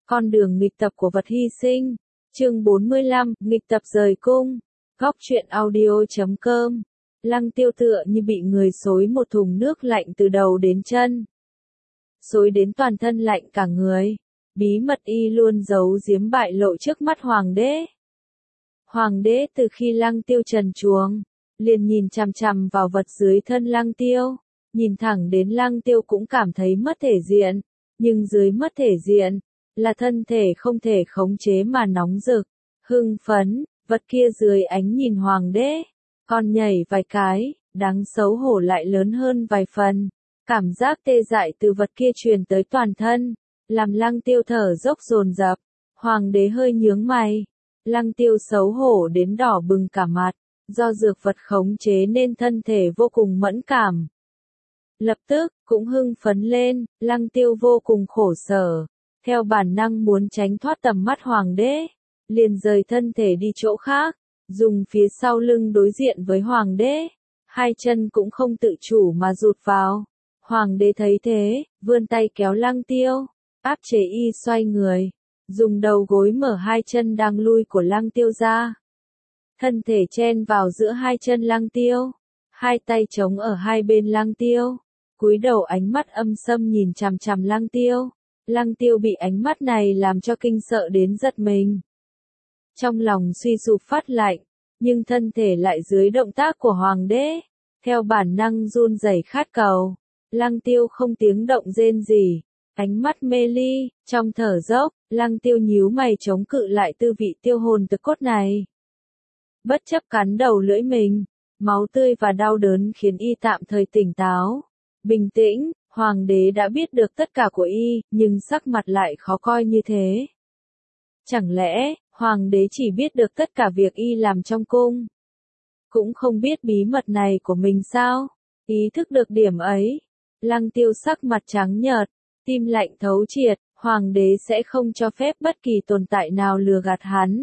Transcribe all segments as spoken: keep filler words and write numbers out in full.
Con đường nghịch tập của vật hy sinh. Chương bốn mươi lăm, nghịch tập rời cung. Góc truyện audio chấm com. Lăng Tiêu tựa như bị người xối một thùng nước lạnh từ đầu đến chân. Xối đến toàn thân lạnh cả người. Bí mật y luôn giấu giếm bại lộ trước mắt hoàng đế. Hoàng đế từ khi Lăng Tiêu trần truồng, liền nhìn chằm chằm vào vật dưới thân Lăng Tiêu. Nhìn thẳng đến Lăng Tiêu cũng cảm thấy mất thể diện. Nhưng dưới mất thể diện, là thân thể không thể khống chế mà nóng rực, hưng phấn, vật kia dưới ánh nhìn hoàng đế, còn nhảy vài cái, đáng xấu hổ lại lớn hơn vài phần. Cảm giác tê dại từ vật kia truyền tới toàn thân, làm Lăng Tiêu thở dốc dồn dập. Hoàng đế hơi nhướng mày, Lăng Tiêu xấu hổ đến đỏ bừng cả mặt, do dược vật khống chế nên thân thể vô cùng mẫn cảm. Lập tức, cũng hưng phấn lên, Lăng Tiêu vô cùng khổ sở. Theo bản năng muốn tránh thoát tầm mắt hoàng đế, liền rời thân thể đi chỗ khác, dùng phía sau lưng đối diện với hoàng đế, hai chân cũng không tự chủ mà rụt vào. Hoàng đế thấy thế, vươn tay kéo Lăng Tiêu, áp chế y xoay người, dùng đầu gối mở hai chân đang lui của Lăng Tiêu ra. Thân thể chen vào giữa hai chân Lăng Tiêu, hai tay chống ở hai bên Lăng Tiêu, cúi đầu ánh mắt âm sâm nhìn chằm chằm Lăng Tiêu. Lăng Tiêu bị ánh mắt này làm cho kinh sợ đến giật mình. Trong lòng suy sụp phát lạnh, nhưng thân thể lại dưới động tác của hoàng đế, theo bản năng run rẩy khát cầu. Lăng Tiêu không tiếng động rên gì, ánh mắt mê ly, trong thở dốc, Lăng Tiêu nhíu mày chống cự lại tư vị tiêu hồn từ cốt này. Bất chấp cắn đầu lưỡi mình, máu tươi và đau đớn khiến y tạm thời tỉnh táo, bình tĩnh. Hoàng đế đã biết được tất cả của y, nhưng sắc mặt lại khó coi như thế. Chẳng lẽ, hoàng đế chỉ biết được tất cả việc y làm trong cung? Cũng không biết bí mật này của mình sao? Ý thức được điểm ấy. Lăng Tiêu sắc mặt trắng nhợt, tim lạnh thấu triệt, hoàng đế sẽ không cho phép bất kỳ tồn tại nào lừa gạt hắn.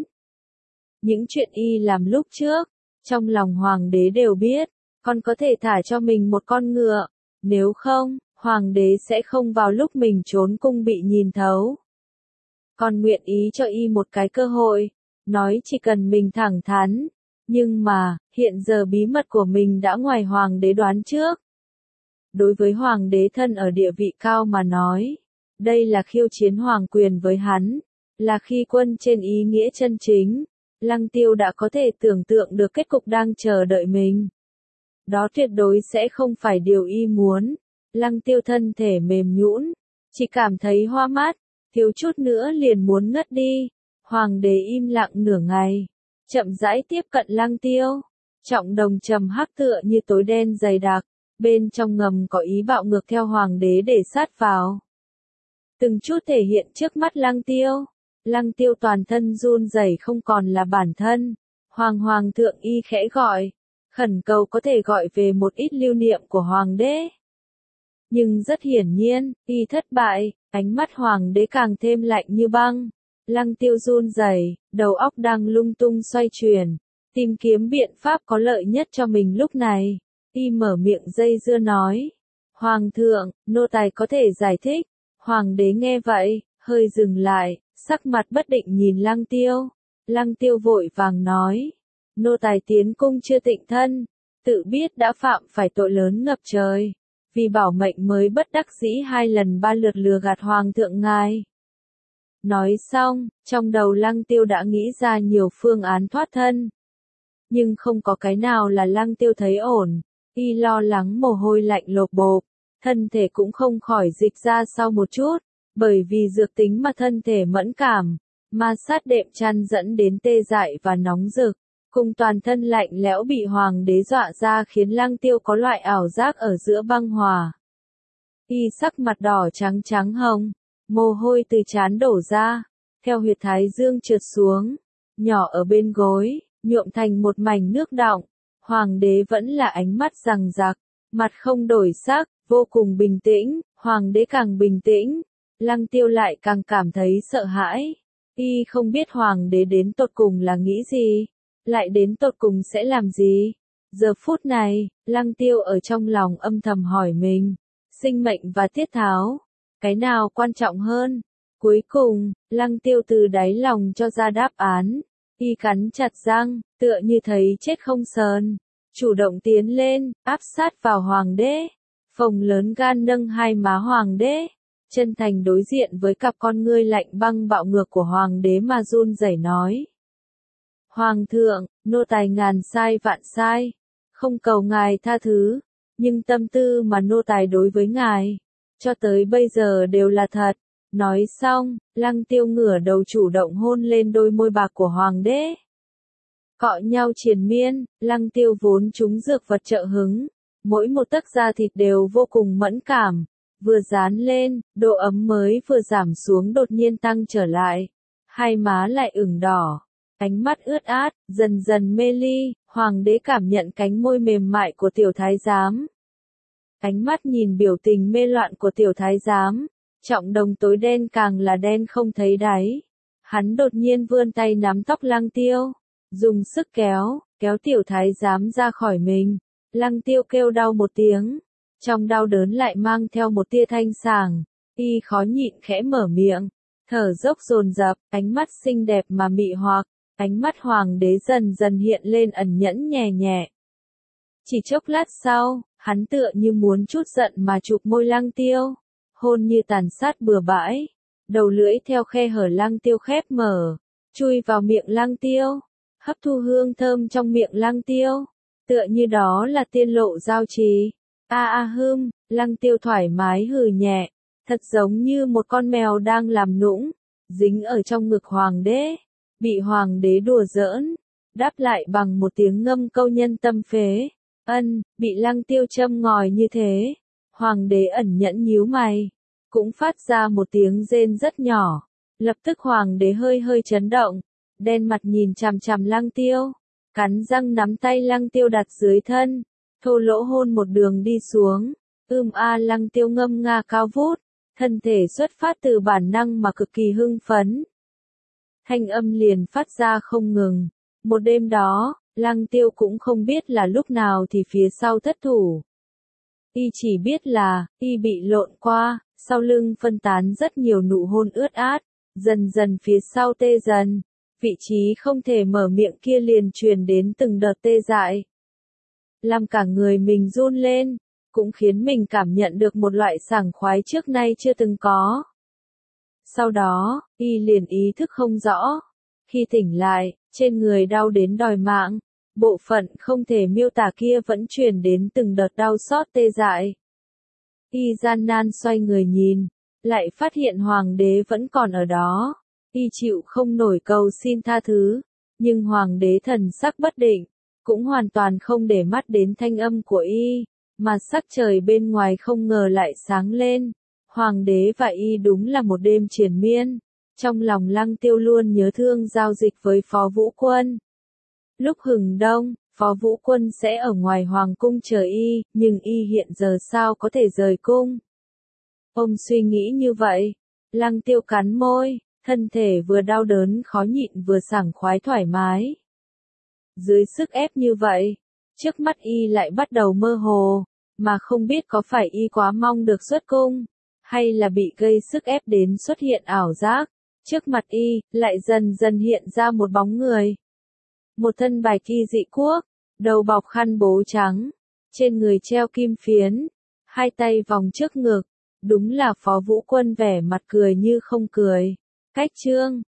Những chuyện y làm lúc trước, trong lòng hoàng đế đều biết, còn có thể thả cho mình một con ngựa, nếu không, hoàng đế sẽ không vào lúc mình trốn cung bị nhìn thấu. Còn nguyện ý cho y một cái cơ hội, nói chỉ cần mình thẳng thắn. Nhưng mà, hiện giờ bí mật của mình đã ngoài hoàng đế đoán trước. Đối với hoàng đế thân ở địa vị cao mà nói, đây là khiêu chiến hoàng quyền với hắn, là khi quân trên ý nghĩa chân chính. Lăng Tiêu đã có thể tưởng tượng được kết cục đang chờ đợi mình. Đó tuyệt đối sẽ không phải điều y muốn. Lăng Tiêu thân thể mềm nhũn, chỉ cảm thấy hoa mắt, thiếu chút nữa liền muốn ngất đi. Hoàng đế im lặng nửa ngày, chậm rãi tiếp cận Lăng Tiêu. Trọng đồng trầm hắc tựa như tối đen dày đặc, bên trong ngầm có ý bạo ngược theo hoàng đế để sát vào. Từng chút thể hiện trước mắt Lăng Tiêu. Lăng Tiêu toàn thân run rẩy không còn là bản thân. Hoàng hoàng thượng y khẽ gọi, khẩn cầu có thể gọi về một ít lưu niệm của hoàng đế. Nhưng rất hiển nhiên, y thất bại, ánh mắt hoàng đế càng thêm lạnh như băng. Lăng Tiêu run rẩy, đầu óc đang lung tung xoay chuyển, tìm kiếm biện pháp có lợi nhất cho mình lúc này. Y mở miệng dây dưa nói, hoàng thượng, nô tài có thể giải thích. Hoàng đế nghe vậy, hơi dừng lại, sắc mặt bất định nhìn Lăng Tiêu. Lăng Tiêu vội vàng nói, nô tài tiến cung chưa tịnh thân, tự biết đã phạm phải tội lớn ngập trời. Vì bảo mệnh mới bất đắc dĩ hai lần ba lượt lừa gạt hoàng thượng ngài. Nói xong, trong đầu Lăng Tiêu đã nghĩ ra nhiều phương án thoát thân. Nhưng không có cái nào là Lăng Tiêu thấy ổn, y lo lắng mồ hôi lạnh lộp bộp, thân thể cũng không khỏi dịch ra sau một chút, bởi vì dược tính mà thân thể mẫn cảm, ma sát đệm chăn dẫn đến tê dại và nóng rực. Cùng toàn thân lạnh lẽo bị hoàng đế dọa ra khiến Lăng Tiêu có loại ảo giác ở giữa băng hòa. Y sắc mặt đỏ trắng trắng hồng, mồ hôi từ trán đổ ra, theo huyệt thái dương trượt xuống, nhỏ ở bên gối, nhuộm thành một mảnh nước đọng. Hoàng đế vẫn là ánh mắt giằng giặc, mặt không đổi sắc, vô cùng bình tĩnh. Hoàng đế càng bình tĩnh, Lăng Tiêu lại càng cảm thấy sợ hãi. Y không biết hoàng đế đến tột cùng là nghĩ gì, lại đến tột cùng sẽ làm gì. Giờ phút này, Lăng Tiêu ở trong lòng âm thầm hỏi mình, sinh mệnh và tiết tháo, cái nào quan trọng hơn? Cuối cùng, Lăng Tiêu từ đáy lòng cho ra đáp án. Y cắn chặt răng, tựa như thấy chết không sờn. Chủ động tiến lên, áp sát vào hoàng đế. Phồng lớn gan nâng hai má hoàng đế. Chân thành đối diện với cặp con ngươi lạnh băng bạo ngược của hoàng đế mà run rẩy nói. Hoàng thượng, nô tài ngàn sai vạn sai. Không cầu ngài tha thứ. Nhưng tâm tư mà nô tài đối với ngài, cho tới bây giờ đều là thật. Nói xong, Lăng Tiêu ngửa đầu chủ động hôn lên đôi môi bạc của hoàng đế. Cọ nhau triền miên, Lăng Tiêu vốn trúng dược vật trợ hứng. Mỗi một tấc da thịt đều vô cùng mẫn cảm. Vừa dán lên, độ ấm mới vừa giảm xuống đột nhiên tăng trở lại. Hai má lại ửng đỏ. Ánh mắt ướt át, dần dần mê ly, hoàng đế cảm nhận cánh môi mềm mại của tiểu thái giám. Ánh mắt nhìn biểu tình mê loạn của tiểu thái giám, trọng đồng tối đen càng là đen không thấy đáy. Hắn đột nhiên vươn tay nắm tóc Lăng Tiêu, dùng sức kéo, kéo tiểu thái giám ra khỏi mình. Lăng Tiêu kêu đau một tiếng, trong đau đớn lại mang theo một tia thanh sảng, y khó nhịn khẽ mở miệng, thở dốc dồn dập, ánh mắt xinh đẹp mà mị hoặc. Ánh mắt hoàng đế dần dần hiện lên ẩn nhẫn nhẹ nhẹ. Chỉ chốc lát sau, hắn tựa như muốn chút giận mà chụp môi Lăng Tiêu, hôn như tàn sát bừa bãi, đầu lưỡi theo khe hở Lăng Tiêu khép mở, chui vào miệng Lăng Tiêu, hấp thu hương thơm trong miệng Lăng Tiêu, tựa như đó là tiên lộ giao trì. A a hưm, Lăng Tiêu thoải mái hừ nhẹ, thật giống như một con mèo đang làm nũng, dính ở trong ngực hoàng đế. Bị hoàng đế đùa giỡn, đáp lại bằng một tiếng ngâm câu nhân tâm phế. Ân, bị Lăng Tiêu châm ngòi như thế. Hoàng đế ẩn nhẫn nhíu mày, cũng phát ra một tiếng rên rất nhỏ. Lập tức hoàng đế hơi hơi chấn động, đen mặt nhìn chằm chằm Lăng Tiêu, cắn răng nắm tay Lăng Tiêu đặt dưới thân, thô lỗ hôn một đường đi xuống. Ưm a Lăng Tiêu ngâm nga cao vút, thân thể xuất phát từ bản năng mà cực kỳ hưng phấn. Thanh âm liền phát ra không ngừng. Một đêm đó, Lăng Tiêu cũng không biết là lúc nào thì phía sau thất thủ. Y chỉ biết là, y bị lộn qua, sau lưng phân tán rất nhiều nụ hôn ướt át, dần dần phía sau tê dần. Vị trí không thể mở miệng kia liền truyền đến từng đợt tê dại. Làm cả người mình run lên, cũng khiến mình cảm nhận được một loại sảng khoái trước nay chưa từng có. Sau đó, y liền ý thức không rõ. Khi tỉnh lại, trên người đau đến đòi mạng, bộ phận không thể miêu tả kia vẫn truyền đến từng đợt đau xót tê dại. Y gian nan xoay người nhìn, lại phát hiện hoàng đế vẫn còn ở đó. Y chịu không nổi cầu xin tha thứ, nhưng hoàng đế thần sắc bất định, cũng hoàn toàn không để mắt đến thanh âm của y, mà sắc trời bên ngoài không ngờ lại sáng lên. Hoàng đế và y đúng là một đêm triền miên. Trong lòng Lăng Tiêu luôn nhớ thương giao dịch với Phó Vũ Quân. Lúc hừng đông, Phó Vũ Quân sẽ ở ngoài hoàng cung chờ y, nhưng y hiện giờ sao có thể rời cung. Ông suy nghĩ như vậy. Lăng Tiêu cắn môi, thân thể vừa đau đớn khó nhịn vừa sảng khoái thoải mái. Dưới sức ép như vậy, trước mắt y lại bắt đầu mơ hồ, mà không biết có phải y quá mong được xuất cung, hay là bị gây sức ép đến xuất hiện ảo giác. Trước mặt y, lại dần dần hiện ra một bóng người. Một thân bài kỳ dị quốc, đầu bọc khăn bố trắng, trên người treo kim phiến, hai tay vòng trước ngực, đúng là Phó Vũ Quân vẻ mặt cười như không cười. Cách chương